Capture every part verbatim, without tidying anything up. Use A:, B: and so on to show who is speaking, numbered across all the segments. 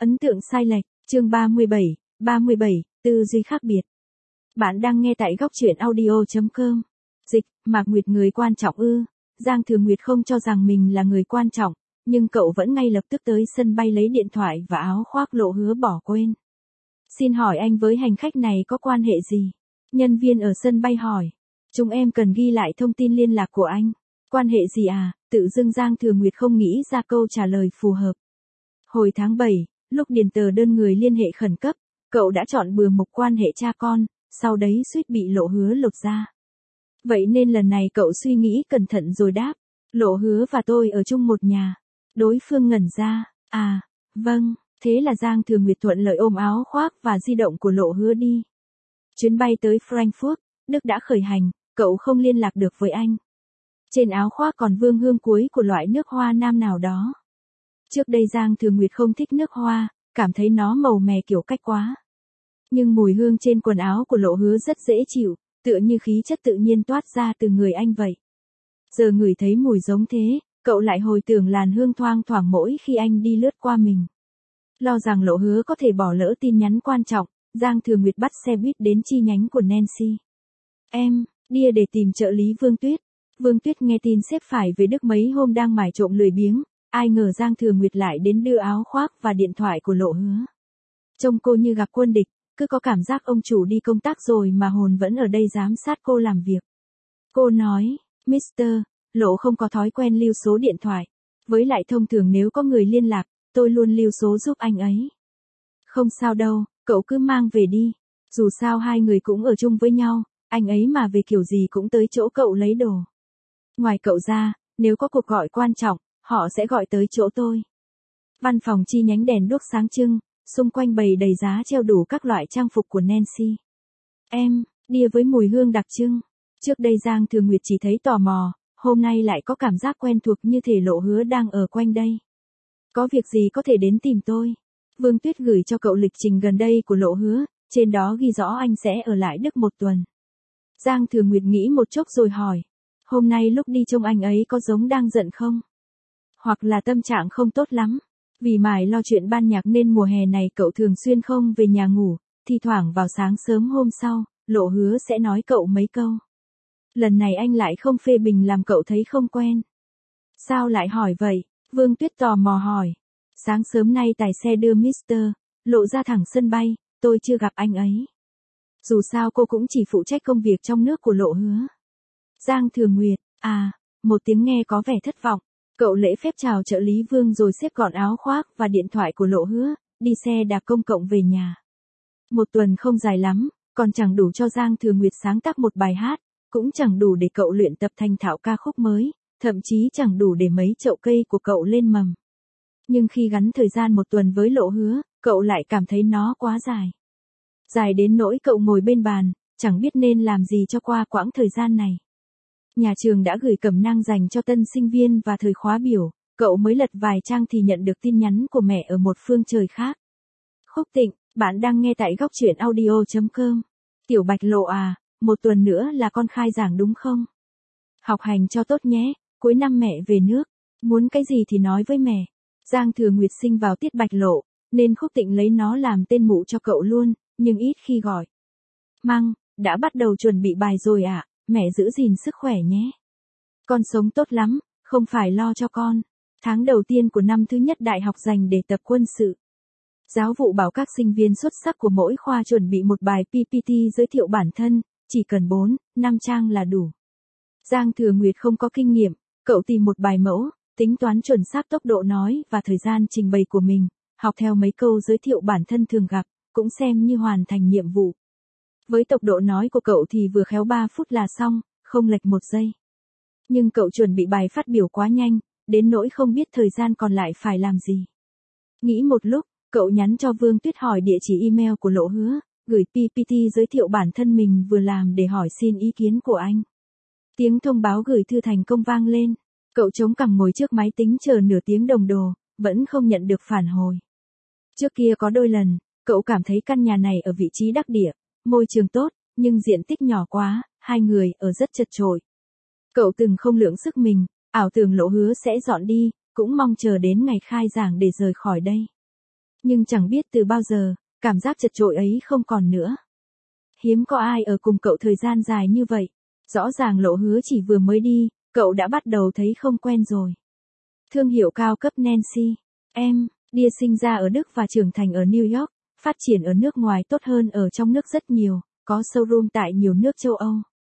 A: Ấn tượng sai lệch, chương ba mươi bảy, ba mươi bảy, tư duy khác biệt. Bạn đang nghe tại góc truyện audio chấm com. Dịch, Mạc Nguyệt người quan trọng ư? Giang Thừa Nguyệt không cho rằng mình là người quan trọng, nhưng cậu vẫn ngay lập tức tới sân bay lấy điện thoại và áo khoác Lộ Hứa bỏ quên. Xin hỏi anh với hành khách này có quan hệ gì? Nhân viên ở sân bay hỏi. Chúng em cần ghi lại thông tin liên lạc của anh. Quan hệ gì à? Tự dưng Giang Thừa Nguyệt không nghĩ ra câu trả lời phù hợp. Hồi tháng bảy, lúc điền tờ đơn người liên hệ khẩn cấp, cậu đã chọn bừa mục quan hệ cha con, sau đấy suýt bị Lộ Hứa lột ra. Vậy nên lần này cậu suy nghĩ cẩn thận rồi đáp, Lộ Hứa và tôi ở chung một nhà. Đối phương ngẩn ra, à, vâng, thế là Giang Thừa Nguyệt thuận lợi ôm áo khoác và di động của Lộ Hứa đi. Chuyến bay tới Frankfurt, Đức đã khởi hành, cậu không liên lạc được với anh. Trên áo khoác còn vương hương cuối của loại nước hoa nam nào đó. Trước đây Giang Thừa Nguyệt không thích nước hoa, cảm thấy nó màu mè kiểu cách quá. Nhưng mùi hương trên quần áo của Lộ Hứa rất dễ chịu, tựa như khí chất tự nhiên toát ra từ người anh vậy. Giờ ngửi thấy mùi giống thế, cậu lại hồi tưởng làn hương thoang thoảng mỗi khi anh đi lướt qua mình. Lo rằng Lộ Hứa có thể bỏ lỡ tin nhắn quan trọng, Giang Thừa Nguyệt bắt xe buýt đến chi nhánh của Nancy. Em, đi để tìm trợ lý Vương Tuyết. Vương Tuyết nghe tin sếp phải về Đức mấy hôm đang mải trộm lười biếng, ai ngờ Giang Thừa Nguyệt lại đến đưa áo khoác và điện thoại của Lộ Hứa. Trông cô như gặp quân địch, cứ có cảm giác ông chủ đi công tác rồi mà hồn vẫn ở đây giám sát cô làm việc. Cô nói, Mister, Lộ không có thói quen lưu số điện thoại. Với lại thông thường nếu có người liên lạc, tôi luôn lưu số giúp anh ấy. Không sao đâu, cậu cứ mang về đi. Dù sao hai người cũng ở chung với nhau, anh ấy mà về kiểu gì cũng tới chỗ cậu lấy đồ. Ngoài cậu ra, nếu có cuộc gọi quan trọng, họ sẽ gọi tới chỗ tôi. Văn phòng chi nhánh đèn đuốc sáng trưng, xung quanh bày đầy giá treo đủ các loại trang phục của Nancy. Em, đia với mùi hương đặc trưng. Trước đây Giang Thừa Nguyệt chỉ thấy tò mò, hôm nay lại có cảm giác quen thuộc như thể Lộ Hứa đang ở quanh đây. Có việc gì có thể đến tìm tôi. Vương Tuyết gửi cho cậu lịch trình gần đây của Lộ Hứa, trên đó ghi rõ anh sẽ ở lại Đức một tuần. Giang Thừa Nguyệt nghĩ một chốc rồi hỏi, hôm nay lúc đi trông anh ấy có giống đang giận không? Hoặc là tâm trạng không tốt lắm? Vì mải lo chuyện ban nhạc nên mùa hè này cậu thường xuyên không về nhà ngủ, thi thoảng vào sáng sớm hôm sau, Lộ Hứa sẽ nói cậu mấy câu. Lần này anh lại không phê bình làm cậu thấy không quen. Sao lại hỏi vậy? Vương Tuyết tò mò hỏi. Sáng sớm nay tài xe đưa Mister Lộ ra thẳng sân bay, tôi chưa gặp anh ấy. Dù sao cô cũng chỉ phụ trách công việc trong nước của Lộ Hứa. Giang Thừa Nguyệt, à, một tiếng nghe có vẻ thất vọng. Cậu lễ phép chào trợ lý Vương rồi xếp gọn áo khoác và điện thoại của Lộ Hứa, đi xe đạp công cộng về nhà. Một tuần không dài lắm, còn chẳng đủ cho Giang Thừa Nguyệt sáng tác một bài hát, cũng chẳng đủ để cậu luyện tập thành thạo ca khúc mới, thậm chí chẳng đủ để mấy chậu cây của cậu lên mầm. Nhưng khi gắn thời gian một tuần với Lộ Hứa, cậu lại cảm thấy nó quá dài. Dài đến nỗi cậu ngồi bên bàn, chẳng biết nên làm gì cho qua quãng thời gian này. Nhà trường đã gửi cẩm nang dành cho tân sinh viên và thời khóa biểu, cậu mới lật vài trang thì nhận được tin nhắn của mẹ ở một phương trời khác. Khúc Tịnh, bạn đang nghe tại góc truyện audio chấm com. Tiểu Bạch Lộ à, một tuần nữa là con khai giảng đúng không? Học hành cho tốt nhé, cuối năm mẹ về nước, muốn cái gì thì nói với mẹ. Giang Thừa Nguyệt sinh vào tiết Bạch Lộ, nên Khúc Tịnh lấy nó làm tên mụ cho cậu luôn, nhưng ít khi gọi. Măng, đã bắt đầu chuẩn bị bài rồi ạ, à? Mẹ giữ gìn sức khỏe nhé. Con sống tốt lắm, không phải lo cho con. Tháng đầu tiên của năm thứ nhất đại học dành để tập quân sự. Giáo vụ bảo các sinh viên xuất sắc của mỗi khoa chuẩn bị một bài pê pê tê giới thiệu bản thân, chỉ cần bốn, năm trang là đủ. Giang Thừa Nguyệt không có kinh nghiệm, cậu tìm một bài mẫu, tính toán chuẩn xác tốc độ nói và thời gian trình bày của mình, học theo mấy câu giới thiệu bản thân thường gặp, cũng xem như hoàn thành nhiệm vụ. Với tốc độ nói của cậu thì vừa khéo ba phút là xong, không lệch một giây. Nhưng cậu chuẩn bị bài phát biểu quá nhanh, đến nỗi không biết thời gian còn lại phải làm gì. Nghĩ một lúc, cậu nhắn cho Vương Tuyết hỏi địa chỉ email của Lộ Hứa, gửi pê pê tê giới thiệu bản thân mình vừa làm để hỏi xin ý kiến của anh. Tiếng thông báo gửi thư thành công vang lên, cậu chống cằm ngồi trước máy tính chờ nửa tiếng đồng hồ, vẫn không nhận được phản hồi. Trước kia có đôi lần, cậu cảm thấy căn nhà này ở vị trí đắc địa, môi trường tốt, nhưng diện tích nhỏ quá, hai người ở rất chật chội. Cậu từng không lượng sức mình, ảo tưởng Lộ Hứa sẽ dọn đi, cũng mong chờ đến ngày khai giảng để rời khỏi đây. Nhưng chẳng biết từ bao giờ, cảm giác chật chội ấy không còn nữa. Hiếm có ai ở cùng cậu thời gian dài như vậy. Rõ ràng Lộ Hứa chỉ vừa mới đi, cậu đã bắt đầu thấy không quen rồi. Thương hiệu cao cấp Nancy. Em, Dear sinh ra ở Đức và trưởng thành ở New York, phát triển ở nước ngoài tốt hơn ở trong nước rất nhiều, có showroom tại nhiều nước châu Âu.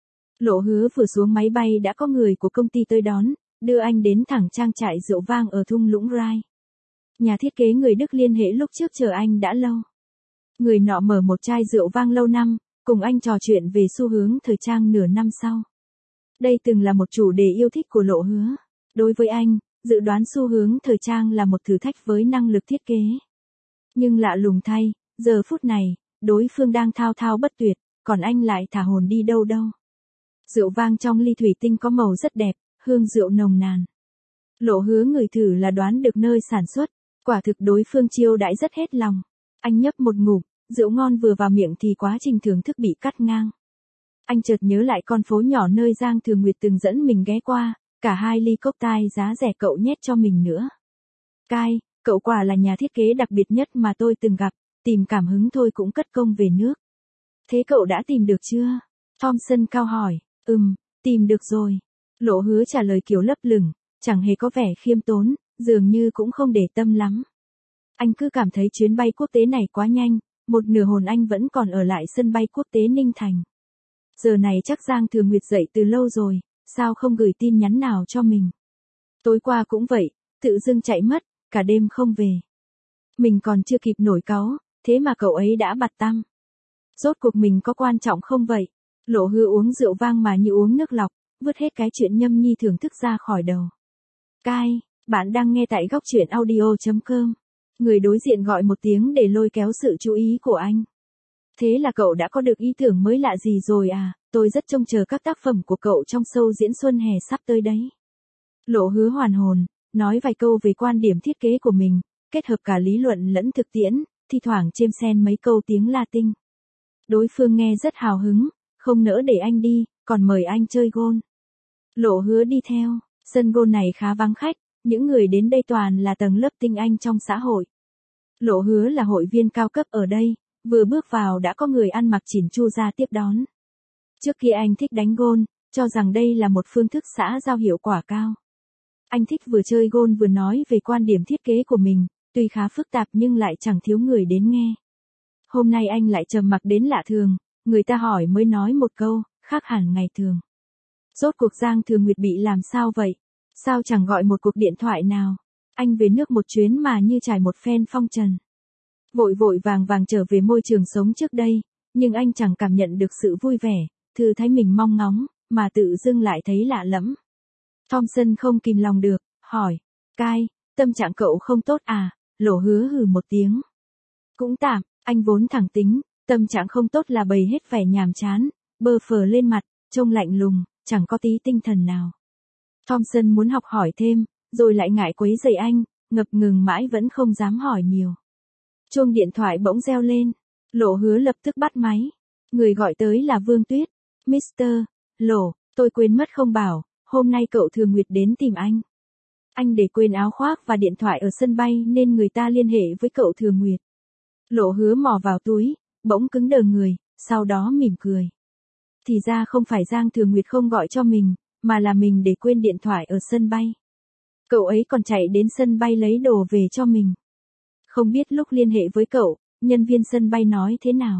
A: Lộ Hứa vừa xuống máy bay đã có người của công ty tới đón, đưa anh đến thẳng trang trại rượu vang ở thung lũng Rai. Nhà thiết kế người Đức liên hệ lúc trước chờ anh đã lâu. Người nọ mở một chai rượu vang lâu năm, cùng anh trò chuyện về xu hướng thời trang nửa năm sau. Đây từng là một chủ đề yêu thích của Lộ Hứa. Đối với anh, dự đoán xu hướng thời trang là một thử thách với năng lực thiết kế. Nhưng lạ lùng thay, giờ phút này, đối phương đang thao thao bất tuyệt, còn anh lại thả hồn đi đâu đâu. Rượu vang trong ly thủy tinh có màu rất đẹp, hương rượu nồng nàn. Lộ Hứa ngửi thử là đoán được nơi sản xuất, quả thực đối phương chiêu đãi rất hết lòng. Anh nhấp một ngụm, rượu ngon vừa vào miệng thì quá trình thưởng thức bị cắt ngang. Anh chợt nhớ lại con phố nhỏ nơi Giang Thừa Nguyệt từng dẫn mình ghé qua, cả hai ly cocktail giá rẻ cậu nhét cho mình nữa. Cai, cậu quả là nhà thiết kế đặc biệt nhất mà tôi từng gặp, tìm cảm hứng thôi cũng cất công về nước. Thế cậu đã tìm được chưa? Thompson cao hỏi. Ừm, tìm được rồi. Lộ Hứa trả lời kiểu lấp lửng, chẳng hề có vẻ khiêm tốn, dường như cũng không để tâm lắm. Anh cứ cảm thấy chuyến bay quốc tế này quá nhanh, một nửa hồn anh vẫn còn ở lại sân bay quốc tế Ninh Thành. Giờ này chắc Giang Thừa Nguyệt dậy từ lâu rồi, sao không gửi tin nhắn nào cho mình. Tối qua cũng vậy, tự dưng chạy mất, cả đêm không về. Mình còn chưa kịp nổi cáu, thế mà cậu ấy đã bặt tăm. Rốt cuộc mình có quan trọng không vậy? Lộ Hứa uống rượu vang mà như uống nước lọc, vứt hết cái chuyện nhâm nhi thưởng thức ra khỏi đầu. Cai, bạn đang nghe tại góc truyện audio chấm com. Người đối diện gọi một tiếng để lôi kéo sự chú ý của anh. Thế là cậu đã có được ý tưởng mới lạ gì rồi à, tôi rất trông chờ các tác phẩm của cậu trong show diễn xuân hè sắp tới đấy. Lộ Hứa hoàn hồn, nói vài câu về quan điểm thiết kế của mình, kết hợp cả lý luận lẫn thực tiễn, thi thoảng chêm xen mấy câu tiếng Latin. Đối phương nghe rất hào hứng, không nỡ để anh đi, còn mời anh chơi golf. Lộ Hứa đi theo, sân golf này khá vắng khách, những người đến đây toàn là tầng lớp tinh anh trong xã hội. Lộ Hứa là hội viên cao cấp ở đây, vừa bước vào đã có người ăn mặc chỉn chu ra tiếp đón. Trước kia anh thích đánh golf, cho rằng đây là một phương thức xã giao hiệu quả cao. Anh thích vừa chơi golf vừa nói về quan điểm thiết kế của mình, tuy khá phức tạp nhưng lại chẳng thiếu người đến nghe. Hôm nay anh lại trầm mặc đến lạ thường, người ta hỏi mới nói một câu, khác hẳn ngày thường. Rốt cuộc Giang Thừa Nguyệt bị làm sao vậy? Sao chẳng gọi một cuộc điện thoại nào? Anh về nước một chuyến mà như trải một phen phong trần. Vội vội vàng vàng trở về môi trường sống trước đây, nhưng anh chẳng cảm nhận được sự vui vẻ, thư thái mình mong ngóng, mà tự dưng lại thấy lạ lẫm. Thompson không kìm lòng được, hỏi, Cai, tâm trạng cậu không tốt à? Lộ Hứa hừ một tiếng. Cũng tạm, anh vốn thẳng tính, tâm trạng không tốt là bày hết vẻ nhàm chán, bơ phờ lên mặt, trông lạnh lùng, chẳng có tí tinh thần nào. Thompson muốn học hỏi thêm, rồi lại ngại quấy rầy anh, ngập ngừng mãi vẫn không dám hỏi nhiều. Chuông điện thoại bỗng reo lên, Lộ Hứa lập tức bắt máy. Người gọi tới là Vương Tuyết. mít tơ Lộ, tôi quên mất không bảo, hôm nay cậu Thừa Nguyệt đến tìm anh. Anh để quên áo khoác và điện thoại ở sân bay nên người ta liên hệ với cậu Thừa Nguyệt. Lộ Hứa mò vào túi, bỗng cứng đờ người, sau đó mỉm cười. Thì ra không phải Giang Thừa Nguyệt không gọi cho mình, mà là mình để quên điện thoại ở sân bay. Cậu ấy còn chạy đến sân bay lấy đồ về cho mình. Không biết lúc liên hệ với cậu, nhân viên sân bay nói thế nào.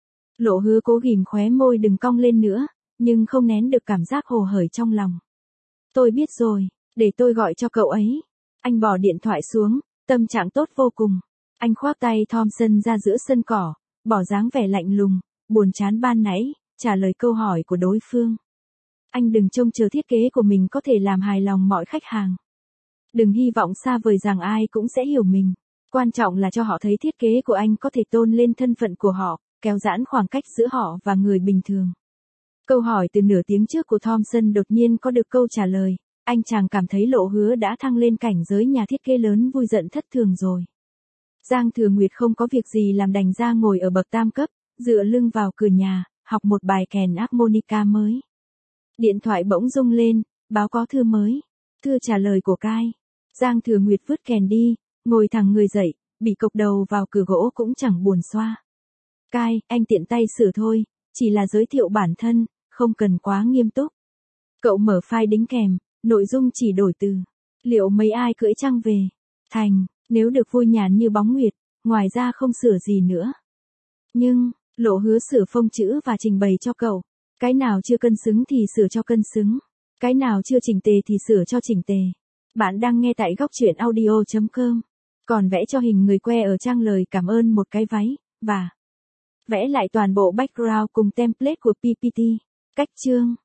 A: Lộ Hứa cố ghim khóe môi đừng cong lên nữa, nhưng không nén được cảm giác hồ hởi trong lòng. Tôi biết rồi, để tôi gọi cho cậu ấy. Anh bỏ điện thoại xuống, tâm trạng tốt vô cùng. Anh khoác tay Thompson ra giữa sân cỏ, bỏ dáng vẻ lạnh lùng, buồn chán ban nãy, trả lời câu hỏi của đối phương. Anh đừng trông chờ thiết kế của mình có thể làm hài lòng mọi khách hàng. Đừng hy vọng xa vời rằng ai cũng sẽ hiểu mình. Quan trọng là cho họ thấy thiết kế của anh có thể tôn lên thân phận của họ, kéo giãn khoảng cách giữa họ và người bình thường. Câu hỏi từ nửa tiếng trước của Thompson đột nhiên có được câu trả lời. Anh chàng cảm thấy Lộ Hứa đã thăng lên cảnh giới nhà thiết kế lớn vui giận thất thường rồi. Giang Thừa Nguyệt không có việc gì làm đành ra ngồi ở bậc tam cấp, dựa lưng vào cửa nhà, học một bài kèn harmonica mới. Điện thoại bỗng rung lên, báo có thư mới. Thư trả lời của Cai. Giang Thừa Nguyệt vứt kèn đi, ngồi thẳng người dậy, bị cộc đầu vào cửa gỗ cũng chẳng buồn xoa. Cai, anh tiện tay sửa thôi, chỉ là giới thiệu bản thân, không cần quá nghiêm túc. Cậu mở file đính kèm, nội dung chỉ đổi từ. Liệu mấy ai cưỡi trăng về? Thành, nếu được vui nhàn như bóng nguyệt, ngoài ra không sửa gì nữa. Nhưng, Lộ hứa sửa phông chữ và trình bày cho cậu. Cái nào chưa cân xứng thì sửa cho cân xứng. Cái nào chưa chỉnh tề thì sửa cho chỉnh tề. Bạn đang nghe tại góc truyện audio chấm com. Còn vẽ cho hình người que ở trang lời cảm ơn một cái váy, và vẽ lại toàn bộ background cùng template của pê pê tê. Cách chương